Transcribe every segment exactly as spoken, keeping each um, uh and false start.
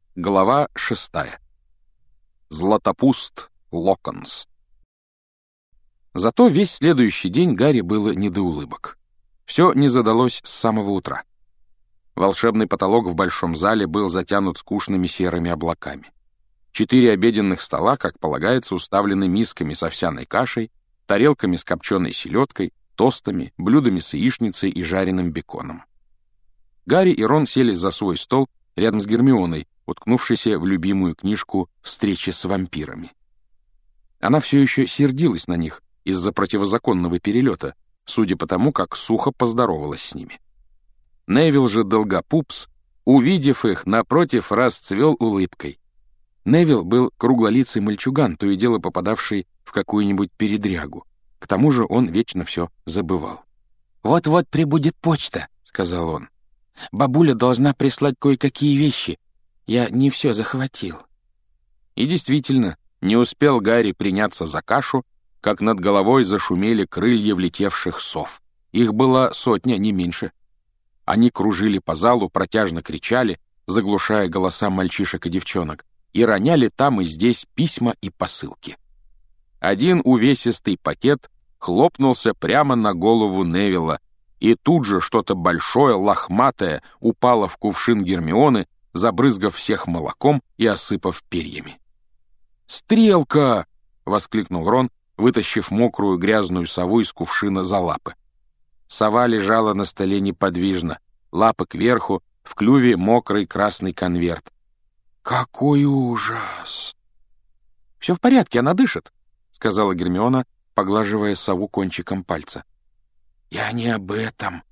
Глава шестая. Златопуст Локонс. Зато весь следующий день Гарри было не до улыбок. Все не задалось с самого утра. Волшебный потолок в большом зале был затянут скучными серыми облаками. Четыре обеденных стола, как полагается, уставлены мисками с овсяной кашей, тарелками с копченой селедкой, тостами, блюдами с яичницей и жареным беконом. Гарри и Рон сели за свой стол рядом с Гермионой, уткнувшейся в любимую книжку «Встречи с вампирами». Она все еще сердилась на них из-за противозаконного перелета, судя по тому, как сухо поздоровалась с ними. Невилл же Долгопупс, увидев их, напротив, расцвел улыбкой. Невилл был круглолицый мальчуган, то и дело попадавший в какую-нибудь передрягу. К тому же он вечно все забывал. «Вот-вот прибудет почта», — сказал он. «Бабуля должна прислать кое-какие вещи. Я не все захватил». И действительно, не успел Гарри приняться за кашу, как над головой зашумели крылья влетевших сов. Их была сотня, не меньше. Они кружили по залу, протяжно кричали, заглушая голоса мальчишек и девчонок, и роняли там и здесь письма и посылки. Один увесистый пакет хлопнулся прямо на голову Невилла, и тут же что-то большое, лохматое упало в кувшин Гермионы, забрызгав всех молоком и осыпав перьями. «Стрелка!» — воскликнул Рон, вытащив мокрую грязную сову из кувшина за лапы. Сова лежала на столе неподвижно, лапы кверху, в клюве мокрый красный конверт. «Какой ужас!» «Все в порядке, она дышит», — сказала Гермиона, поглаживая сову кончиком пальца. «Я не об этом.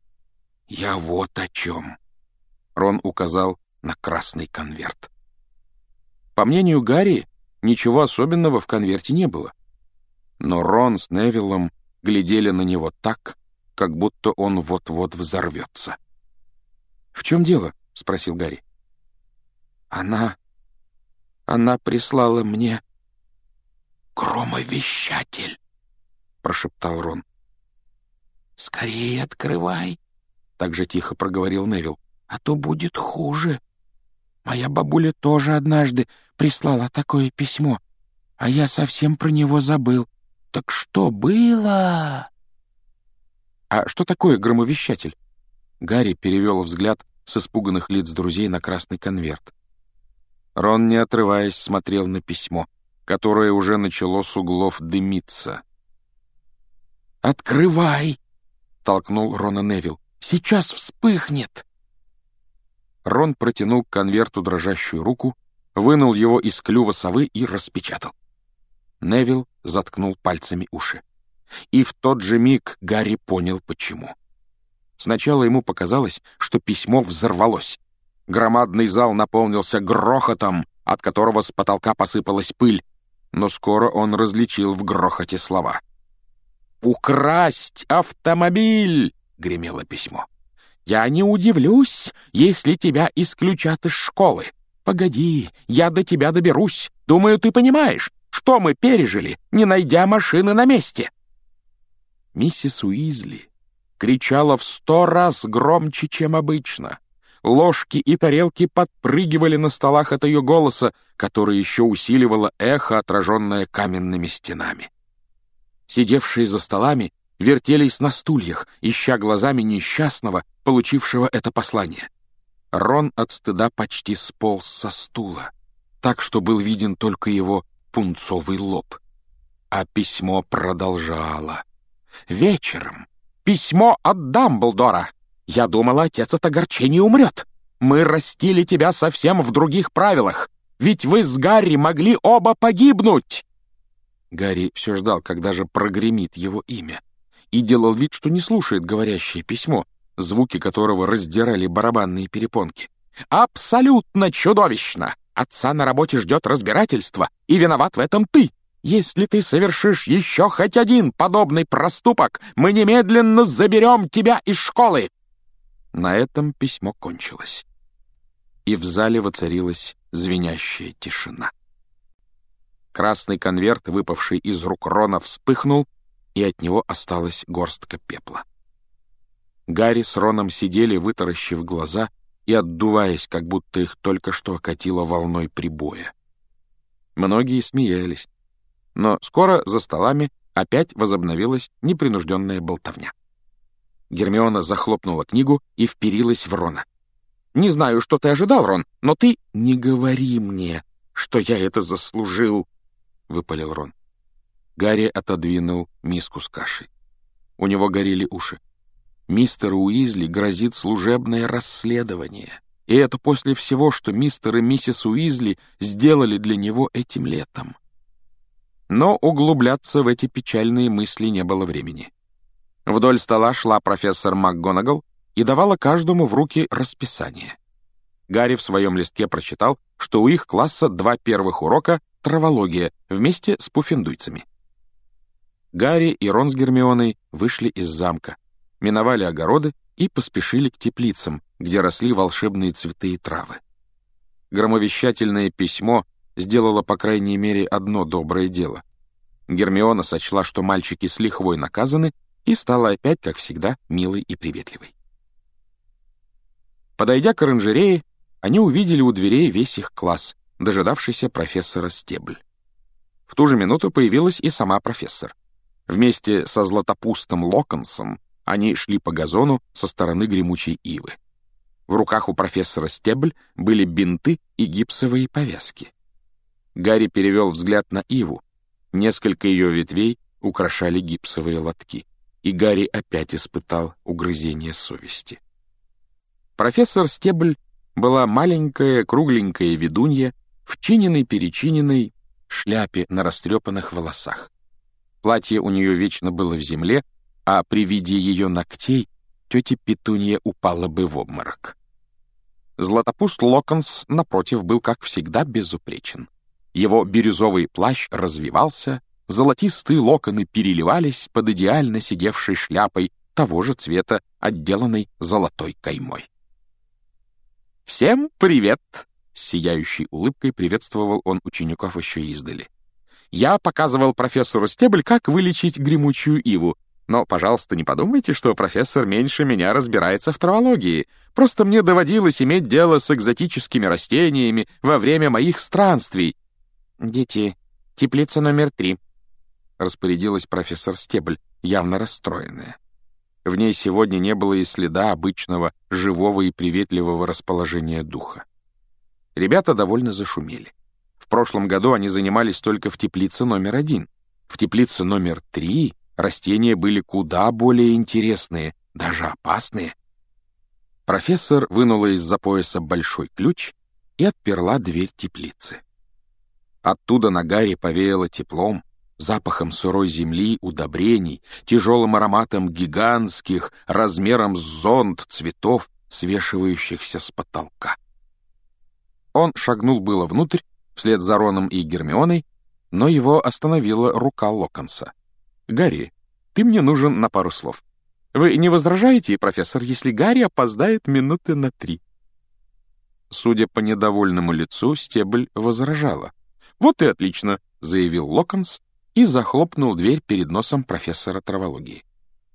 Я вот о чем». Рон указал на красный конверт. По мнению Гарри, ничего особенного в конверте не было. Но Рон с Невиллом глядели на него так, как будто он вот-вот взорвется. «В чем дело?» — спросил Гарри. «Она... она прислала мне громовещатель», — прошептал Рон. «Скорее открывай», — так же тихо проговорил Невилл, — «а то будет хуже. Моя бабуля тоже однажды прислала такое письмо, а я совсем про него забыл. Так что было?» «А что такое громовещатель?» Гарри перевел взгляд с испуганных лиц друзей на красный конверт. Рон, не отрываясь, смотрел на письмо, которое уже начало с углов дымиться. «Открывай!» — толкнул Рона Невилл. «Сейчас вспыхнет!» Рон протянул к конверту дрожащую руку, вынул его из клюва совы и распечатал. Невилл заткнул пальцами уши. И в тот же миг Гарри понял, почему. Сначала ему показалось, что письмо взорвалось. Громадный зал наполнился грохотом, от которого с потолка посыпалась пыль, но скоро он различил в грохоте слова. «Украсть автомобиль!» — гремело письмо. «Я не удивлюсь, если тебя исключат из школы. Погоди, я до тебя доберусь. Думаю, ты понимаешь, что мы пережили, не найдя машины на месте». Миссис Уизли кричала в сто раз громче, чем обычно. Ложки и тарелки подпрыгивали на столах от ее голоса, который еще усиливало эхо, отраженное каменными стенами. Сидевшие за столами вертелись на стульях, ища глазами несчастного, получившего это послание. Рон от стыда почти сполз со стула, так что был виден только его пунцовый лоб. А письмо продолжало. «Вечером. Письмо от Дамблдора. Я думала, отец от огорчения умрет. Мы растили тебя совсем в других правилах, ведь вы с Гарри могли оба погибнуть». Гарри все ждал, когда же прогремит его имя, и делал вид, что не слушает говорящее письмо, звуки которого раздирали барабанные перепонки. «Абсолютно чудовищно! Отца на работе ждет разбирательство, и виноват в этом ты. Если ты совершишь еще хоть один подобный проступок, мы немедленно заберем тебя из школы!» На этом письмо кончилось, и в зале воцарилась звенящая тишина. Красный конверт, выпавший из рук Рона, вспыхнул, и от него осталась горстка пепла. Гарри с Роном сидели, вытаращив глаза, и отдуваясь, как будто их только что окатило волной прибоя. Многие смеялись, но скоро за столами опять возобновилась непринужденная болтовня. Гермиона захлопнула книгу и вперилась в Рона. «Не знаю, что ты ожидал, Рон, но ты...» «Не говори мне, что я это заслужил!» — выпалил Рон. Гарри отодвинул миску с кашей. У него горели уши. Мистеру Уизли грозит служебное расследование. И это после всего, что мистер и миссис Уизли сделали для него этим летом. Но углубляться в эти печальные мысли не было времени. Вдоль стола шла профессор МакГонагал и давала каждому в руки расписание. Гарри в своем листке прочитал, что у их класса два первых урока — травология вместе с пуффендуйцами. Гарри и Рон с Гермионой вышли из замка, миновали огороды и поспешили к теплицам, где росли волшебные цветы и травы. Громовещательное письмо сделало, по крайней мере, одно доброе дело. Гермиона сочла, что мальчики с лихвой наказаны, и стала опять, как всегда, милой и приветливой. Подойдя к оранжерее, они увидели у дверей весь их класс, дожидавшийся профессора Стебль. В ту же минуту появилась и сама профессор. Вместе со Златопустом Локонсом они шли по газону со стороны гремучей ивы. В руках у профессора Стебль были бинты и гипсовые повязки. Гарри перевел взгляд на иву. Несколько ее ветвей украшали гипсовые лотки, и Гарри опять испытал угрызение совести. Профессор Стебль была маленькая кругленькая ведунья в чиненной-перечиненной шляпе на растрепанных волосах. Платье у нее вечно было в земле, а при виде ее ногтей тетя Петунья упала бы в обморок. Златопуст Локонс, напротив, был, как всегда, безупречен. Его бирюзовый плащ развивался, золотистые локоны переливались под идеально сидевшей шляпой того же цвета, отделанной золотой каймой. «Всем привет!» — с сияющей улыбкой приветствовал он учеников еще издали. «Я показывал профессору Стебль, как вылечить гремучую иву. Но, пожалуйста, не подумайте, что профессор меньше меня разбирается в травологии. Просто мне доводилось иметь дело с экзотическими растениями во время моих странствий». «Дети, теплица номер три», — распорядилась профессор Стебль, явно расстроенная. В ней сегодня не было и следа обычного живого и приветливого расположения духа. Ребята довольно зашумели. В прошлом году они занимались только в теплице номер один. В теплице номер три растения были куда более интересные, даже опасные. Профессор вынула из-за пояса большой ключ и отперла дверь теплицы. Оттуда на Гарри повеяло теплом, запахом сырой земли, удобрений, тяжелым ароматом гигантских, размером с зонт цветов, свешивающихся с потолка. Он шагнул было внутрь, вслед за Роном и Гермионой, но его остановила рука Локонса. «Гарри, ты мне нужен на пару слов. Вы не возражаете, профессор, если Гарри опоздает минуты на три?» Судя по недовольному лицу, Стебль возражала. «Вот и отлично», — заявил Локонс и захлопнул дверь перед носом профессора травологии.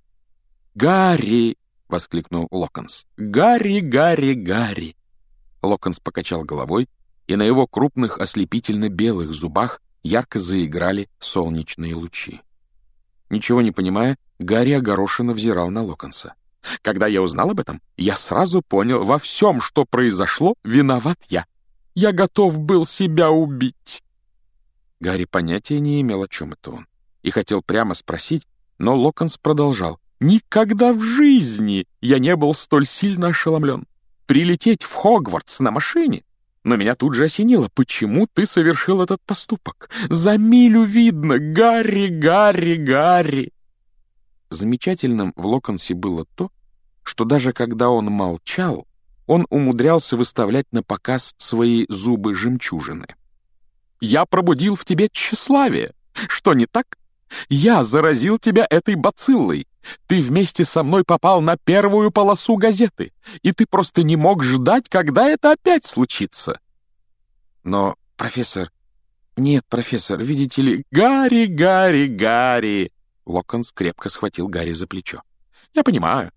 «Гарри!» — воскликнул Локонс. «Гарри, Гарри, Гарри!» Локонс покачал головой, и на его крупных ослепительно-белых зубах ярко заиграли солнечные лучи. Ничего не понимая, Гарри огорошенно взирал на Локонса. «Когда я узнал об этом, я сразу понял, во всем, что произошло, виноват я. Я готов был себя убить». Гарри понятия не имел, о чем это он, и хотел прямо спросить, но Локонс продолжал. «Никогда в жизни я не был столь сильно ошеломлен. Прилететь в Хогвартс на машине? Но меня тут же осенило. Почему ты совершил этот поступок? За милю видно. Гарри, Гарри, Гарри!» Замечательным в Локонсе было то, что даже когда он молчал, он умудрялся выставлять на показ свои зубы-жемчужины. «Я пробудил в тебе тщеславие. Что не так? Я заразил тебя этой бациллой. Ты вместе со мной попал на первую полосу газеты, и ты просто не мог ждать, когда это опять случится». «Но, профессор...» «Нет, профессор, видите ли...» «Гарри, Гарри, Гарри!» Локонс крепко схватил Гарри за плечо. «Я понимаю.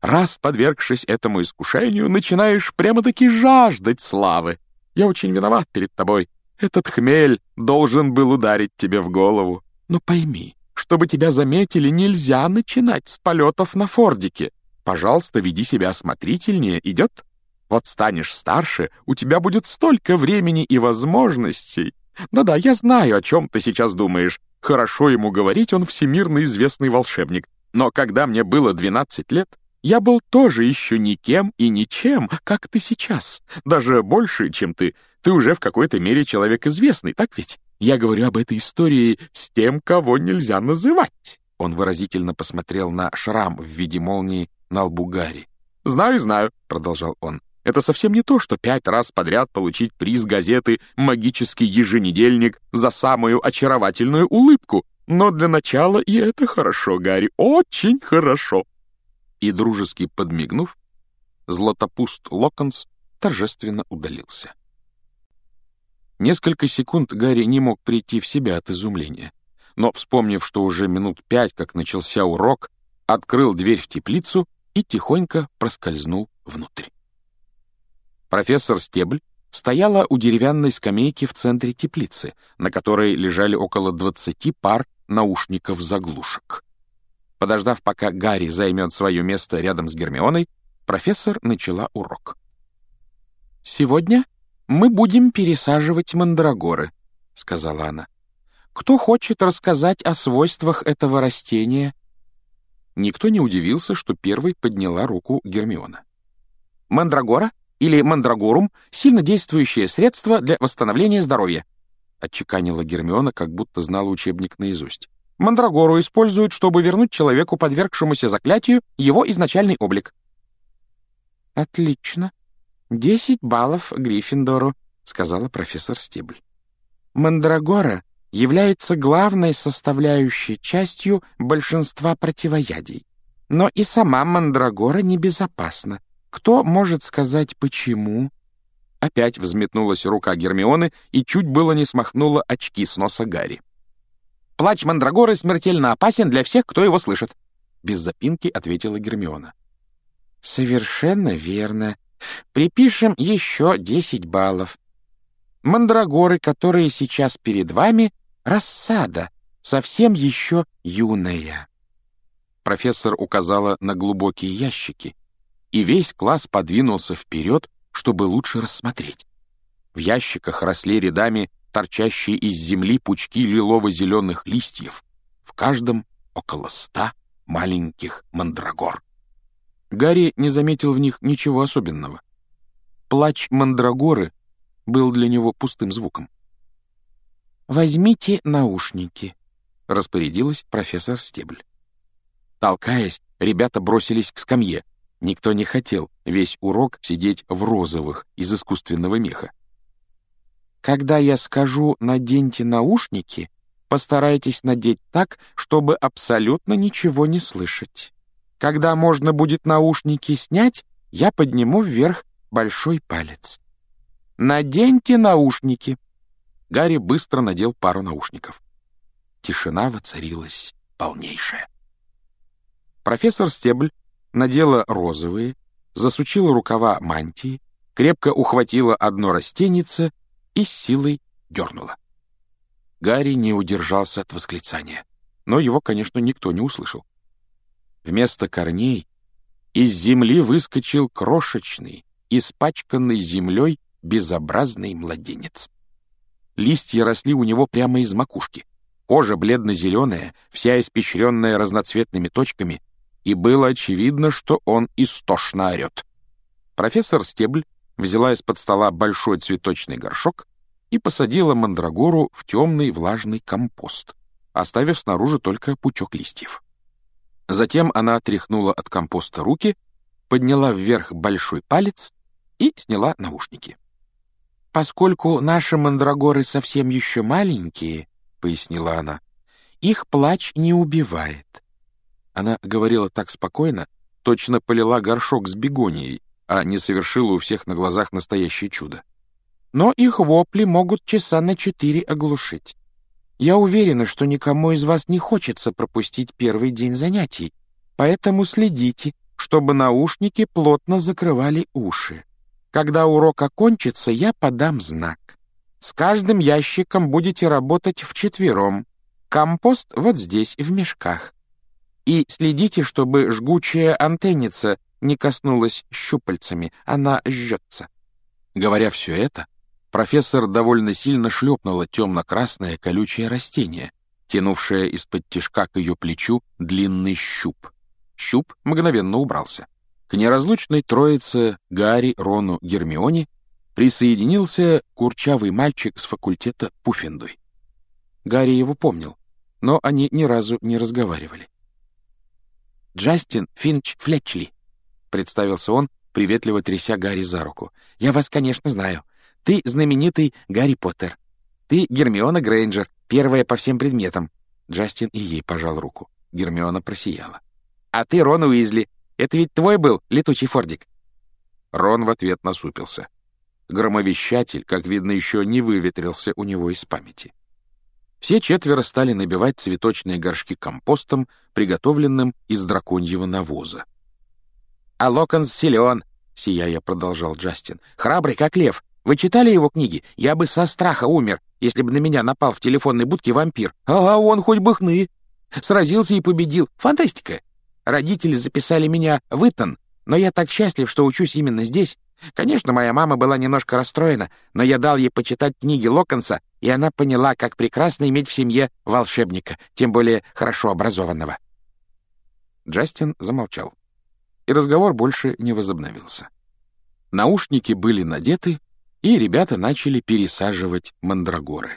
Раз подвергшись этому искушению, начинаешь прямо-таки жаждать славы. Я очень виноват перед тобой. Этот хмель должен был ударить тебе в голову. Но пойми, чтобы тебя заметили, нельзя начинать с полетов на фордике. Пожалуйста, веди себя осмотрительнее, идет? Вот станешь старше, у тебя будет столько времени и возможностей. Да-да, я знаю, о чем ты сейчас думаешь. Хорошо ему говорить, он всемирно известный волшебник. Но когда мне было двенадцать лет, я был тоже еще никем и ничем, как ты сейчас. Даже больше, чем ты. Ты уже в какой-то мере человек известный, так ведь? Я говорю об этой истории с тем, кого нельзя называть. Он выразительно посмотрел на шрам в виде молнии на лбу Гарри. «Знаю, знаю», — продолжал он. «Это совсем не то, что пять раз подряд получить приз газеты «Магический еженедельник» за самую очаровательную улыбку. Но для начала и это хорошо, Гарри, очень хорошо». И, дружески подмигнув, Златопуст Локонс торжественно удалился. Несколько секунд Гарри не мог прийти в себя от изумления, но, вспомнив, что уже минут пять, как начался урок, открыл дверь в теплицу и тихонько проскользнул внутрь. Профессор Стебль стояла у деревянной скамейки в центре теплицы, на которой лежали около двадцати пар наушников-заглушек. Подождав, пока Гарри займет свое место рядом с Гермионой, профессор начала урок. «Сегодня мы будем пересаживать мандрагоры», — сказала она. «Кто хочет рассказать о свойствах этого растения?» Никто не удивился, что первой подняла руку Гермиона. «Мандрагора или мандрагорум — сильнодействующее средство для восстановления здоровья», — отчеканила Гермиона, как будто знала учебник наизусть. «Мандрагору используют, чтобы вернуть человеку, подвергшемуся заклятию, его изначальный облик». «Отлично. Десять баллов Гриффиндору», — сказала профессор Стебль. «Мандрагора является главной составляющей частью большинства противоядий. Но и сама мандрагора небезопасна. Кто может сказать, почему?» Опять взметнулась рука Гермионы и чуть было не смахнула очки с носа Гарри. «Плач мандрагоры смертельно опасен для всех, кто его слышит», — без запинки ответила Гермиона. «Совершенно верно. Припишем еще десять баллов. Мандрагоры, которые сейчас перед вами, рассада, совсем еще юная». Профессор указала на глубокие ящики, и весь класс подвинулся вперед, чтобы лучше рассмотреть. В ящиках росли рядами торчащие из земли пучки лилово-зеленых листьев, в каждом около ста маленьких мандрагор. Гарри не заметил в них ничего особенного. Плач мандрагоры был для него пустым звуком. «Возьмите наушники», — распорядилась профессор Стебль. Толкаясь, ребята бросились к скамье. Никто не хотел весь урок сидеть в розовых из искусственного меха. «Когда я скажу «наденьте наушники», постарайтесь надеть так, чтобы абсолютно ничего не слышать. Когда можно будет наушники снять, я подниму вверх большой палец. Наденьте наушники». Гарри быстро надел пару наушников. Тишина воцарилась полнейшая. Профессор Стебль надела розовые, засучила рукава мантии, крепко ухватила одно растенице и с силой дернула. Гарри не удержался от восклицания, но его, конечно, никто не услышал. Вместо корней из земли выскочил крошечный, испачканный землей безобразный младенец. Листья росли у него прямо из макушки, кожа бледно-зеленая, вся испещренная разноцветными точками, и было очевидно, что он истошно орет. Профессор Стебль взяла из-под стола большой цветочный горшок и посадила мандрагору в темный влажный компост, оставив снаружи только пучок листьев. Затем она отряхнула от компоста руки, подняла вверх большой палец и сняла наушники. «Поскольку наши мандрагоры совсем еще маленькие, — пояснила она, — их плач не убивает». Она говорила так спокойно, точно полила горшок с бегонией, а не совершила у всех на глазах настоящее чудо. «Но их вопли могут часа на четыре оглушить. Я уверена, что никому из вас не хочется пропустить первый день занятий, поэтому следите, чтобы наушники плотно закрывали уши. Когда урок окончится, я подам знак. С каждым ящиком будете работать вчетвером. Компост вот здесь, в мешках. И следите, чтобы жгучая антенница не коснулась щупальцами, она жжется». Говоря все это, профессор довольно сильно шлепнула темно-красное колючее растение, тянувшее из-под тишка к ее плечу длинный щуп. Щуп мгновенно убрался. К неразлучной троице Гарри, Рону, Гермионе присоединился курчавый мальчик с факультета Пуффендуй. Гарри его помнил, но они ни разу не разговаривали. «Джастин Финч Флетчли», — представился он, приветливо тряся Гарри за руку. «Я вас, конечно, знаю. Ты знаменитый Гарри Поттер. Ты Гермиона Грейнджер, первая по всем предметам». Джастин и ей пожал руку. Гермиона просияла. «А ты Рон Уизли. Это ведь твой был летучий фордик?» Рон в ответ насупился. Громовещатель, как видно, еще не выветрился у него из памяти. Все четверо стали набивать цветочные горшки компостом, приготовленным из драконьего навоза. «А Локонс силен», — сияя продолжал Джастин. «Храбрый, как лев. Вы читали его книги? Я бы со страха умер, если бы на меня напал в телефонной будке вампир. А он хоть бы хны. Сразился и победил. Фантастика. Родители записали меня в Итон, но я так счастлив, что учусь именно здесь. Конечно, моя мама была немножко расстроена, но я дал ей почитать книги Локонса, и она поняла, как прекрасно иметь в семье волшебника, тем более хорошо образованного». Джастин замолчал, и разговор больше не возобновился. Наушники были надеты, и ребята начали пересаживать мандрагоры.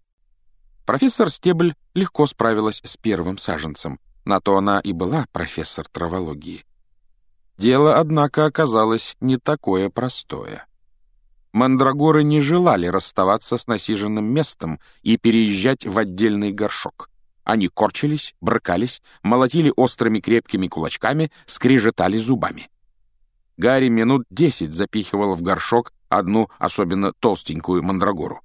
Профессор Стебль легко справилась с первым саженцем, на то она и была профессор травологии. Дело, однако, оказалось не такое простое. Мандрагоры не желали расставаться с насиженным местом и переезжать в отдельный горшок. Они корчились, брыкались, молотили острыми крепкими кулачками, скрежетали зубами. Гарри минут десять запихивал в горшок одну особенно толстенькую мандрагору.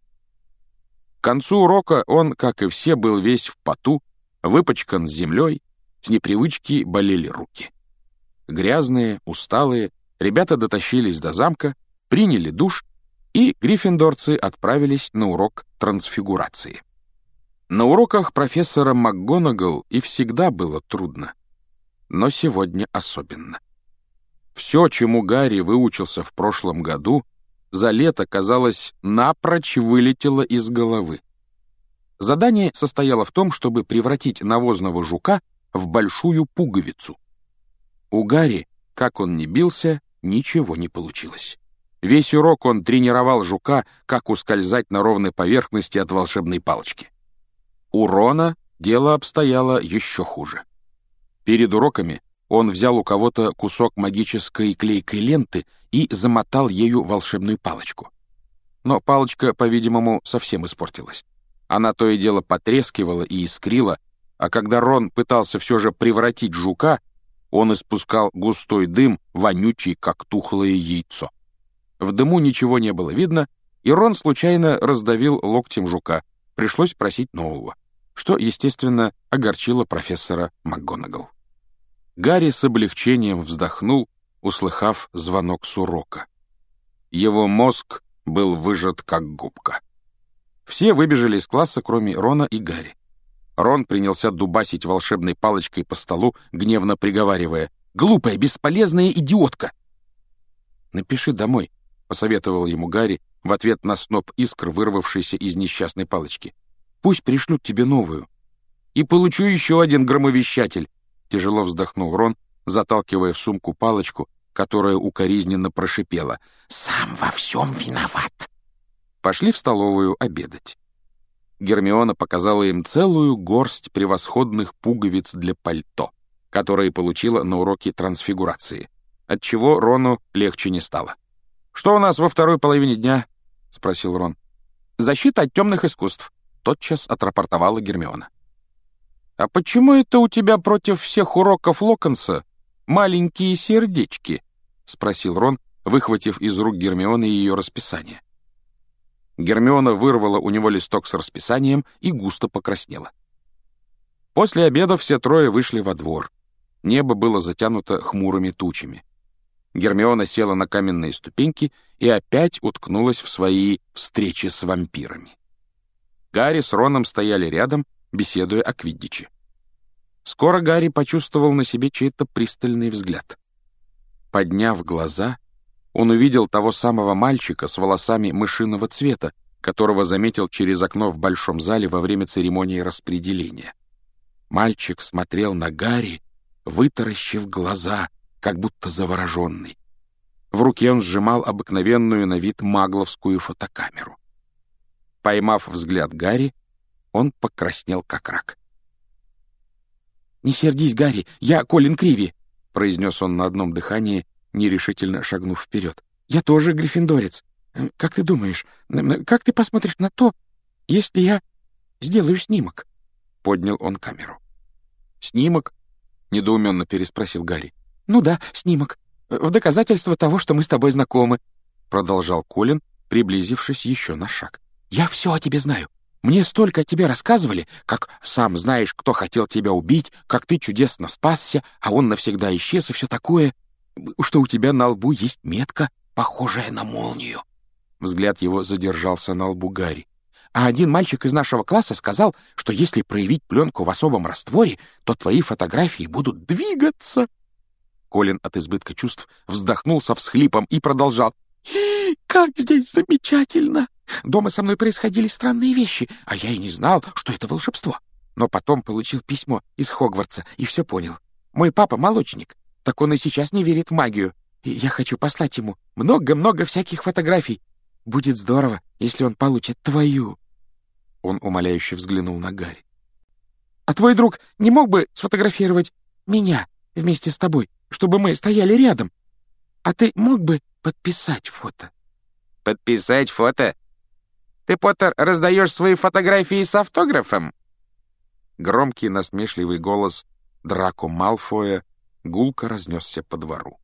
К концу урока он, как и все, был весь в поту, выпачкан землей, с непривычки болели руки. Грязные, усталые, ребята дотащились до замка, приняли душ, и гриффиндорцы отправились на урок трансфигурации. На уроках профессора МакГонагал и всегда было трудно, но сегодня особенно. Все, чему Гарри выучился в прошлом году, за лето, казалось, напрочь вылетело из головы. Задание состояло в том, чтобы превратить навозного жука в большую пуговицу. У Гарри, как он ни бился, ничего не получилось. Весь урок он тренировал жука, как ускользать на ровной поверхности от волшебной палочки. У Рона дело обстояло еще хуже. Перед уроками он взял у кого-то кусок магической клейкой ленты и замотал ею волшебную палочку. Но палочка, по-видимому, совсем испортилась. Она то и дело потрескивала и искрила, а когда Рон пытался все же превратить жука, он испускал густой дым, вонючий, как тухлое яйцо. В дыму ничего не было видно, и Рон случайно раздавил локтем жука. Пришлось просить нового, что, естественно, огорчило профессора МакГонагал. Гарри с облегчением вздохнул, услыхав звонок с урока. Его мозг был выжат, как губка. Все выбежали из класса, кроме Рона и Гарри. Рон принялся дубасить волшебной палочкой по столу, гневно приговаривая: «Глупая, бесполезная идиотка!» «Напиши домой», — посоветовал ему Гарри в ответ на сноп искр, вырвавшийся из несчастной палочки. «Пусть пришлют тебе новую». «И получу еще один громовещатель», — тяжело вздохнул Рон, заталкивая в сумку палочку, которая укоризненно прошипела: «Сам во всем виноват». Пошли в столовую обедать. Гермиона показала им целую горсть превосходных пуговиц для пальто, которые получила на уроке трансфигурации, отчего Рону легче не стало. «Что у нас во второй половине дня?» — спросил Рон. «Защита от темных искусств», — тотчас отрапортовала Гермиона. «А почему это у тебя против всех уроков Локонса маленькие сердечки?» — спросил Рон, выхватив из рук Гермионы ее расписание. Гермиона вырвала у него листок с расписанием и густо покраснела. После обеда все трое вышли во двор. Небо было затянуто хмурыми тучами. Гермиона села на каменные ступеньки и опять уткнулась в свои встречи с вампирами. Гарри с Роном стояли рядом, беседуя о квиддиче. Скоро Гарри почувствовал на себе чей-то пристальный взгляд. Подняв глаза, он увидел того самого мальчика с волосами мышиного цвета, которого заметил через окно в большом зале во время церемонии распределения. Мальчик смотрел на Гарри, вытаращив глаза, как будто завороженный. В руке он сжимал обыкновенную на вид магловскую фотокамеру. Поймав взгляд Гарри, он покраснел как рак. «Не сердись, Гарри, я Колин Криви», — произнес он на одном дыхании, нерешительно шагнув вперед. «Я тоже гриффиндорец. Как ты думаешь, как ты посмотришь на то, если я сделаю снимок?» Поднял он камеру. «Снимок?» — недоуменно переспросил Гарри. «Ну да, снимок. В доказательство того, что мы с тобой знакомы», — продолжал Колин, приблизившись еще на шаг. «Я все о тебе знаю. Мне столько о тебе рассказывали, как сам знаешь, кто хотел тебя убить, как ты чудесно спасся, а он навсегда исчез и все такое, что у тебя на лбу есть метка, похожая на молнию». Взгляд его задержался на лбу Гарри. «А один мальчик из нашего класса сказал, что если проявить пленку в особом растворе, то твои фотографии будут двигаться». Колин от избытка чувств вздохнул со всхлипом и продолжал. «Как здесь замечательно! Дома со мной происходили странные вещи, а я и не знал, что это волшебство. Но потом получил письмо из Хогвартса и все понял. Мой папа молочник, так он и сейчас не верит в магию. И я хочу послать ему много-много всяких фотографий. Будет здорово, если он получит твою». Он умоляюще взглянул на Гарри. «А твой друг не мог бы сфотографировать меня вместе с тобой, чтобы мы стояли рядом? А ты мог бы подписать фото?» «Подписать фото? Ты, Поттер, раздаешь свои фотографии с автографом?» Громкий насмешливый голос Драко Малфоя гулко разнесся по двору.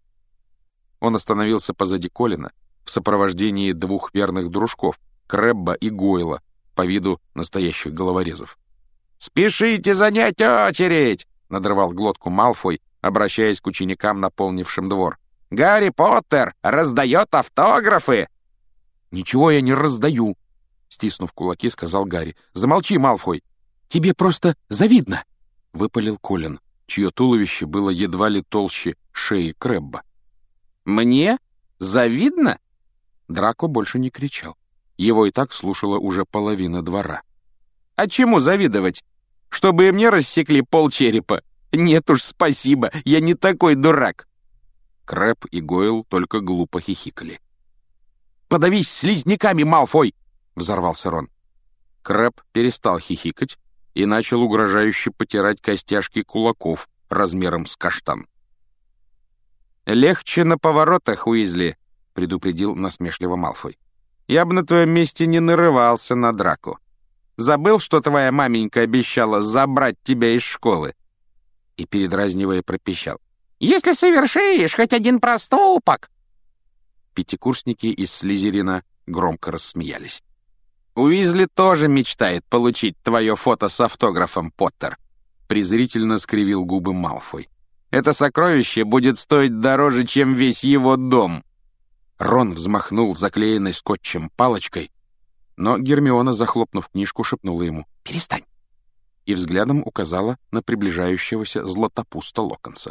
Он остановился позади Колина в сопровождении двух верных дружков, Крэбба и Гойла, по виду настоящих головорезов. «Спешите занять очередь!» — надрывал глотку Малфой, обращаясь к ученикам, наполнившим двор. «Гарри Поттер раздает автографы!» «Ничего я не раздаю!» — стиснув кулаки, сказал Гарри. «Замолчи, Малфой! Тебе просто завидно!» — выпалил Колин, чье туловище было едва ли толще шеи Крэбба. «Мне? Завидно?» Драко больше не кричал. Его и так слушала уже половина двора. «А чему завидовать? Чтобы и мне рассекли полчерепа? Нет уж, спасибо, я не такой дурак!» Крэб и Гойл только глупо хихикали. «Подавись слизняками, Малфой!» — взорвался Рон. Крэб перестал хихикать и начал угрожающе потирать костяшки кулаков размером с каштан. «Легче на поворотах, Уизли», — предупредил насмешливо Малфой. «Я бы на твоем месте не нарывался на драку. Забыл, что твоя маменька обещала забрать тебя из школы?» И, передразнивая, пропищал. «Если совершишь хоть один проступок!» Пятикурсники из Слизерина громко рассмеялись. «Уизли тоже мечтает получить твое фото с автографом, Поттер», — презрительно скривил губы Малфой. «Это сокровище будет стоить дороже, чем весь его дом». Рон взмахнул заклеенной скотчем палочкой, но Гермиона, захлопнув книжку, шепнула ему «Перестань!» и взглядом указала на приближающегося Златопуста Локонса.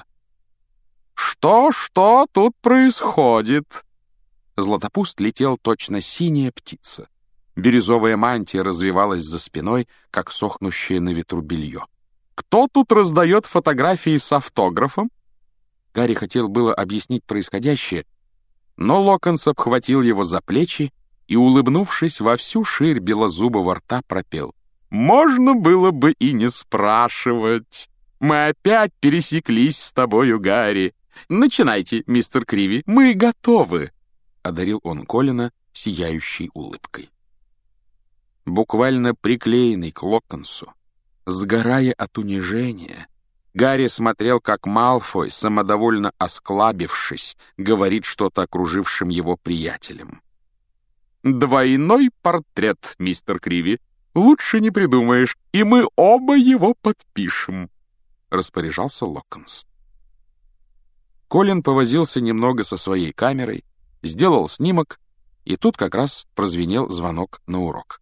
«Что-что тут происходит?» Златопуст летел точно синяя птица. Бирюзовая мантия развивалась за спиной, как сохнущее на ветру белье. «Кто тут раздает фотографии с автографом?» Гарри хотел было объяснить происходящее, но Локонс обхватил его за плечи и, улыбнувшись во всю ширь белозубого рта, пропел. «Можно было бы и не спрашивать. Мы опять пересеклись с тобою, Гарри. Начинайте, мистер Криви, мы готовы», — одарил он Колина сияющей улыбкой. Буквально приклеенный к Локонсу, сгорая от унижения, Гарри смотрел, как Малфой, самодовольно осклабившись, говорит что-то окружившим его приятелям. «Двойной портрет, мистер Криви. Лучше не придумаешь, и мы оба его подпишем», — распоряжался Локонс. Колин повозился немного со своей камерой, сделал снимок, и тут как раз прозвенел звонок на урок.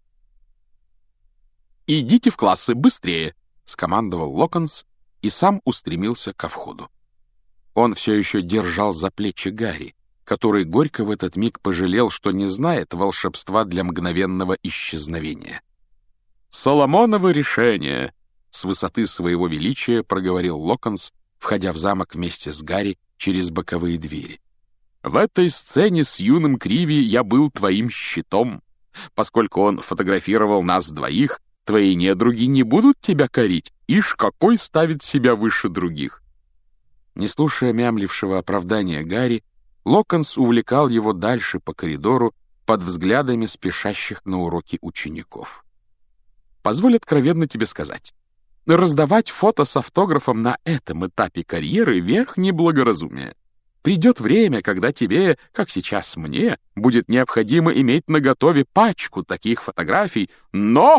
«Идите в классы, быстрее!» — скомандовал Локонс и сам устремился ко входу. Он все еще держал за плечи Гарри, который горько в этот миг пожалел, что не знает волшебства для мгновенного исчезновения. «Соломоново решение!» — с высоты своего величия проговорил Локонс, входя в замок вместе с Гарри через боковые двери. «В этой сцене с юным Криви я был твоим щитом. Поскольку он фотографировал нас двоих, твои недруги не будут тебя корить. Ишь, какой ставит себя выше других!» Не слушая мямлившего оправдания Гарри, Локонс увлекал его дальше по коридору под взглядами спешащих на уроки учеников. «Позволь откровенно тебе сказать. Раздавать фото с автографом на этом этапе карьеры — верх неблагоразумия. Придет время, когда тебе, как сейчас мне, будет необходимо иметь наготове пачку таких фотографий, но...»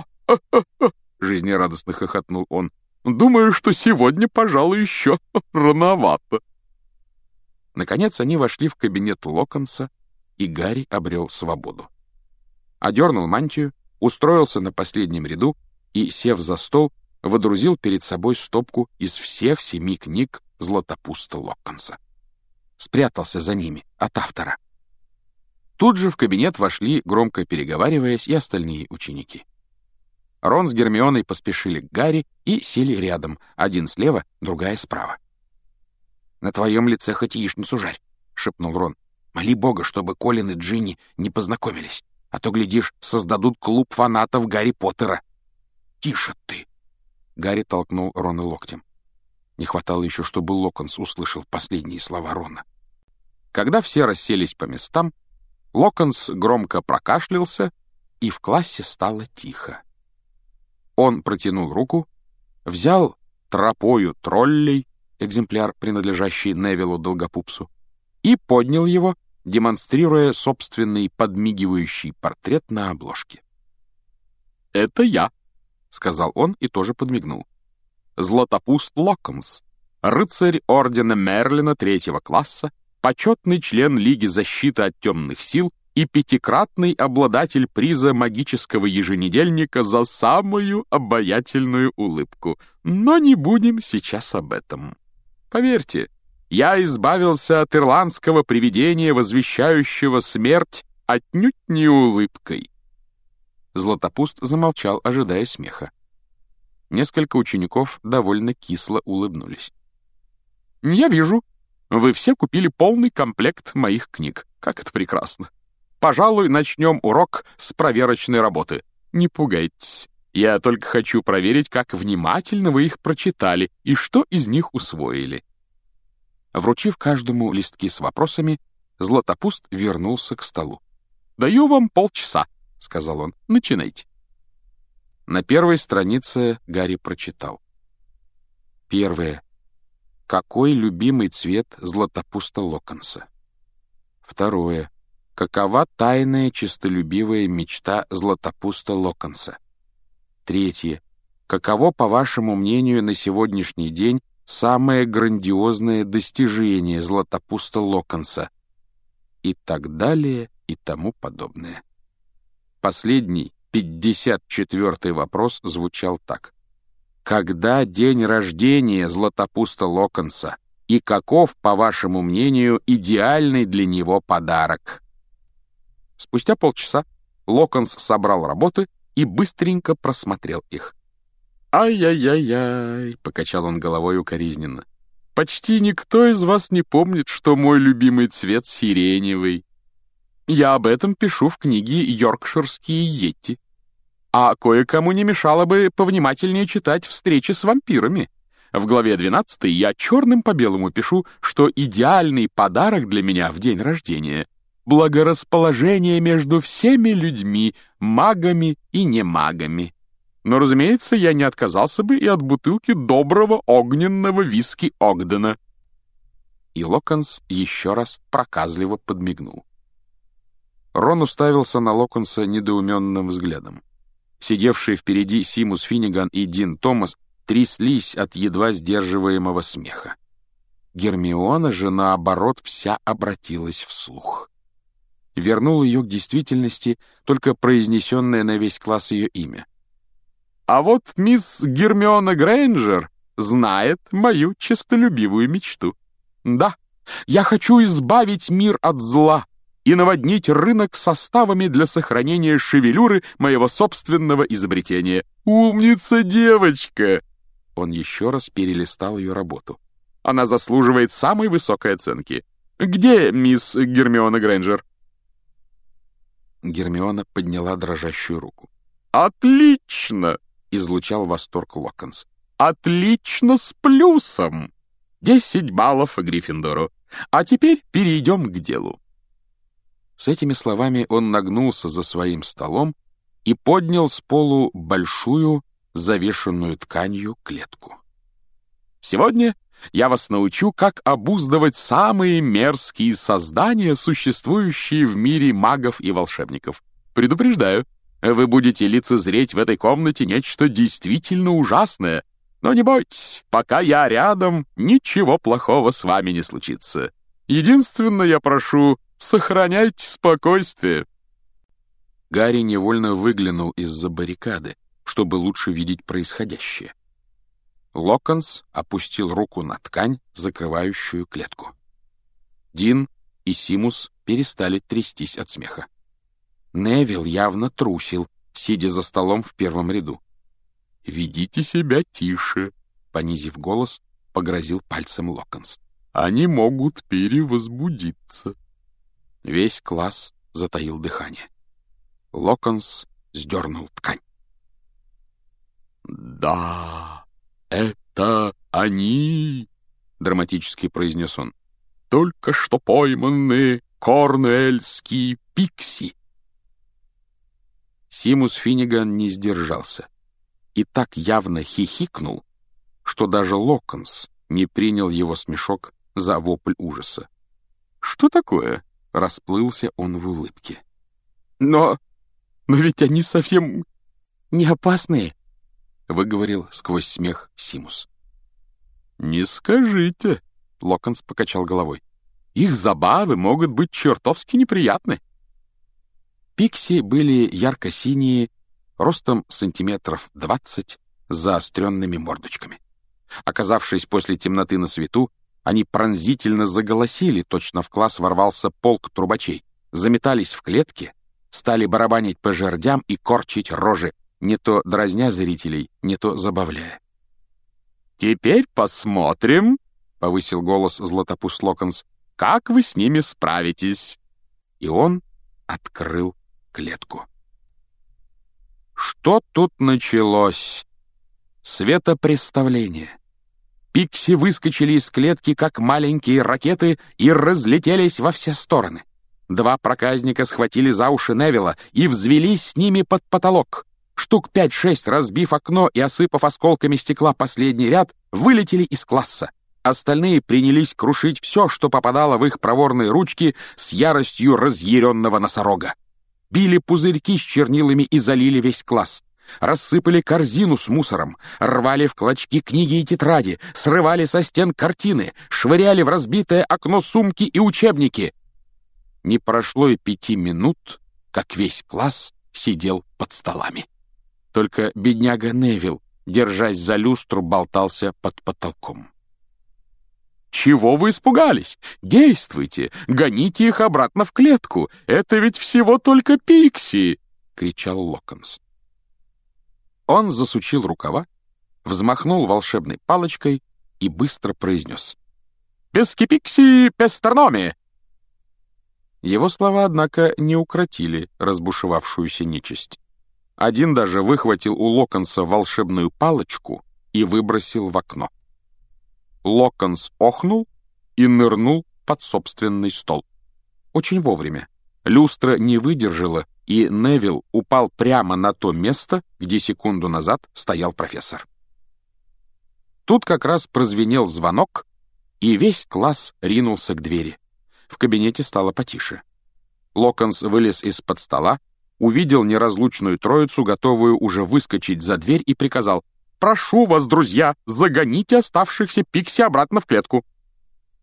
— жизнерадостно хохотнул он. «Думаю, что сегодня, пожалуй, еще рановато». Наконец они вошли в кабинет Локонса, и Гарри обрел свободу. Одернул мантию, устроился на последнем ряду и, сев за стол, водрузил перед собой стопку из всех семи книг Златопуста Локонса. Спрятался за ними от автора. Тут же в кабинет вошли, громко переговариваясь, и остальные ученики. Рон с Гермионой поспешили к Гарри и сели рядом, один слева, другая справа. «На твоем лице хоть яичницу жарь», — шепнул Рон. «Моли Бога, чтобы Колин и Джинни не познакомились, а то, глядишь, создадут клуб фанатов Гарри Поттера». «Тише ты!» — Гарри толкнул Рона локтем. Не хватало еще, чтобы Локонс услышал последние слова Рона. Когда все расселись по местам, Локонс громко прокашлялся, и в классе стало тихо. Он протянул руку, взял тропою троллей, экземпляр, принадлежащий Невилу Долгопупсу, и поднял его, демонстрируя собственный подмигивающий портрет на обложке. «Это я», — сказал он и тоже подмигнул. «Златопуст Локонс, рыцарь ордена Мерлина третьего класса, почетный член Лиги защиты от темных сил и пятикратный обладатель приза магического еженедельника за самую обаятельную улыбку. Но не будем сейчас об этом. Поверьте, я избавился от ирландского привидения, возвещающего смерть, отнюдь не улыбкой». Златопуст замолчал, ожидая смеха. Несколько учеников довольно кисло улыбнулись. «Я вижу, вы все купили полный комплект моих книг. Как это прекрасно! Пожалуй, начнем урок с проверочной работы. Не пугайтесь. Я только хочу проверить, как внимательно вы их прочитали и что из них усвоили». Вручив каждому листки с вопросами, Златопуст вернулся к столу. «Даю вам полчаса», — сказал он. «Начинайте». На первой странице Гарри прочитал. Первое. Какой любимый цвет Златопуста Локонса? Второе. Какова тайная честолюбивая мечта Златопуста Локонса? Третье. Каково, по вашему мнению, на сегодняшний день самое грандиозное достижение Златопуста Локонса? И так далее, и тому подобное. Последний, пятьдесят четвёртый вопрос звучал так. Когда день рождения Златопуста Локонса? И каков, по вашему мнению, идеальный для него подарок? Спустя полчаса Локонс собрал работы и быстренько просмотрел их. «Ай-яй-яй-яй», — покачал он головой укоризненно. «Почти никто из вас не помнит, что мой любимый цвет сиреневый. Я об этом пишу в книге «Йоркширские йетти». А кое-кому не мешало бы повнимательнее читать «Встречи с вампирами». В главе двенадцатой я черным по белому пишу, что идеальный подарок для меня в день рождения — благорасположение между всеми людьми, магами и немагами. Но, разумеется, я не отказался бы и от бутылки доброго огненного виски Огдена». И Локонс еще раз проказливо подмигнул. Рон уставился на Локонса недоуменным взглядом. Сидевшие впереди Симус Финниган и Дин Томас тряслись от едва сдерживаемого смеха. Гермиона же, наоборот, вся обратилась вслух. Вернул ее к действительности только произнесенное на весь класс ее имя. «А вот мисс Гермиона Грейнджер знает мою честолюбивую мечту. Да, я хочу избавить мир от зла и наводнить рынок составами для сохранения шевелюры моего собственного изобретения. Умница девочка!» Он еще раз перелистал ее работу. «Она заслуживает самой высокой оценки. Где мисс Гермиона Грейнджер?» Гермиона подняла дрожащую руку. «Отлично!» — излучал восторг Локонс. «Отлично с плюсом! Десять баллов Гриффиндору. А теперь перейдем к делу». С этими словами он нагнулся за своим столом и поднял с полу большую, завешенную тканью клетку. «Сегодня я вас научу, как обуздывать самые мерзкие создания, существующие в мире магов и волшебников. Предупреждаю, вы будете лицезреть в этой комнате нечто действительно ужасное, но не бойтесь, пока я рядом, ничего плохого с вами не случится. Единственное, я прошу, сохраняйте спокойствие». Гарри невольно выглянул из-за баррикады, чтобы лучше видеть происходящее. Локонс опустил руку на ткань, закрывающую клетку. Дин и Симус перестали трястись от смеха. Невилл явно трусил, сидя за столом в первом ряду. «Ведите себя тише», — понизив голос, погрозил пальцем Локонс. «Они могут перевозбудиться». Весь класс затаил дыхание. Локонс сдернул ткань. «Да, это они», — драматически произнес он. «Только что пойманные корнуэльские пикси». Симус Финниган не сдержался и так явно хихикнул, что даже Локонс не принял его смешок за вопль ужаса. «Что такое?» — расплылся он в улыбке. «Но... но ведь они совсем не опасные», — выговорил сквозь смех Симус. «Не скажите», — Локонс покачал головой. «Их забавы могут быть чертовски неприятны». Пикси были ярко-синие, ростом сантиметров двадцать, с заостренными мордочками. Оказавшись после темноты на свету, они пронзительно заголосили, точно в класс ворвался полк трубачей, заметались в клетке, стали барабанить по жердям и корчить рожи, не то дразня зрителей, не то забавляя. «Теперь посмотрим», — повысил голос Златопуст Локонс, — «как вы с ними справитесь». И он открыл клетку. Что тут началось? Светопреставление. Пикси выскочили из клетки, как маленькие ракеты, и разлетелись во все стороны. Два проказника схватили за уши Невилла и взвелись с ними под потолок. Штук пять-шесть, разбив окно и осыпав осколками стекла последний ряд, вылетели из класса. Остальные принялись крушить все, что попадало в их проворные ручки с яростью разъяренного носорога. Били пузырьки с чернилами и залили весь класс. Рассыпали корзину с мусором, рвали в клочки книги и тетради, срывали со стен картины, швыряли в разбитое окно сумки и учебники. Не прошло и пяти минут, как весь класс сидел под столами. Только бедняга Невилл, держась за люстру, болтался под потолком. «Чего вы испугались? Действуйте! Гоните их обратно в клетку! Это ведь всего только пикси!» — кричал Локонс. Он засучил рукава, взмахнул волшебной палочкой и быстро произнес: «Пески-пикси пестерноми!» Его слова, однако, не укротили разбушевавшуюся нечисть. Один даже выхватил у Локонса волшебную палочку и выбросил в окно. Локонс охнул и нырнул под собственный стол. Очень вовремя. Люстра не выдержала, и Невилл упал прямо на то место, где секунду назад стоял профессор. Тут как раз прозвенел звонок, и весь класс ринулся к двери. В кабинете стало потише. Локонс вылез из-под стола, увидел неразлучную троицу, готовую уже выскочить за дверь, и приказал: «Прошу вас, друзья, загоните оставшихся пикси обратно в клетку».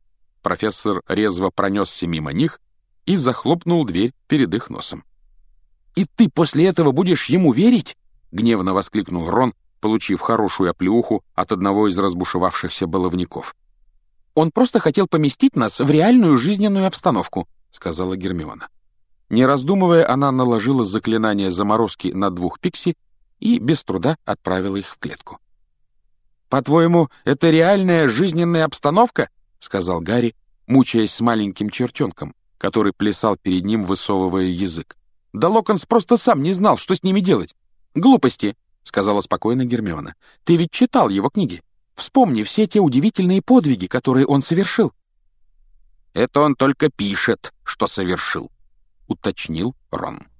Профессор резво пронесся мимо них и захлопнул дверь перед их носом. «И ты после этого будешь ему верить?» — гневно воскликнул Рон, получив хорошую оплеуху от одного из разбушевавшихся баловников. «Он просто хотел поместить нас в реальную жизненную обстановку», — сказала Гермиона. Не раздумывая, она наложила заклинание заморозки на двух пикси и без труда отправила их в клетку. «По-твоему, это реальная жизненная обстановка?» — сказал Гарри, мучаясь с маленьким чертенком, который плясал перед ним, высовывая язык. «Да Локонс просто сам не знал, что с ними делать». «Глупости», — сказала спокойно Гермиона. «Ты ведь читал его книги. Вспомни все те удивительные подвиги, которые он совершил». «Это он только пишет, что совершил», — уточнил Рон.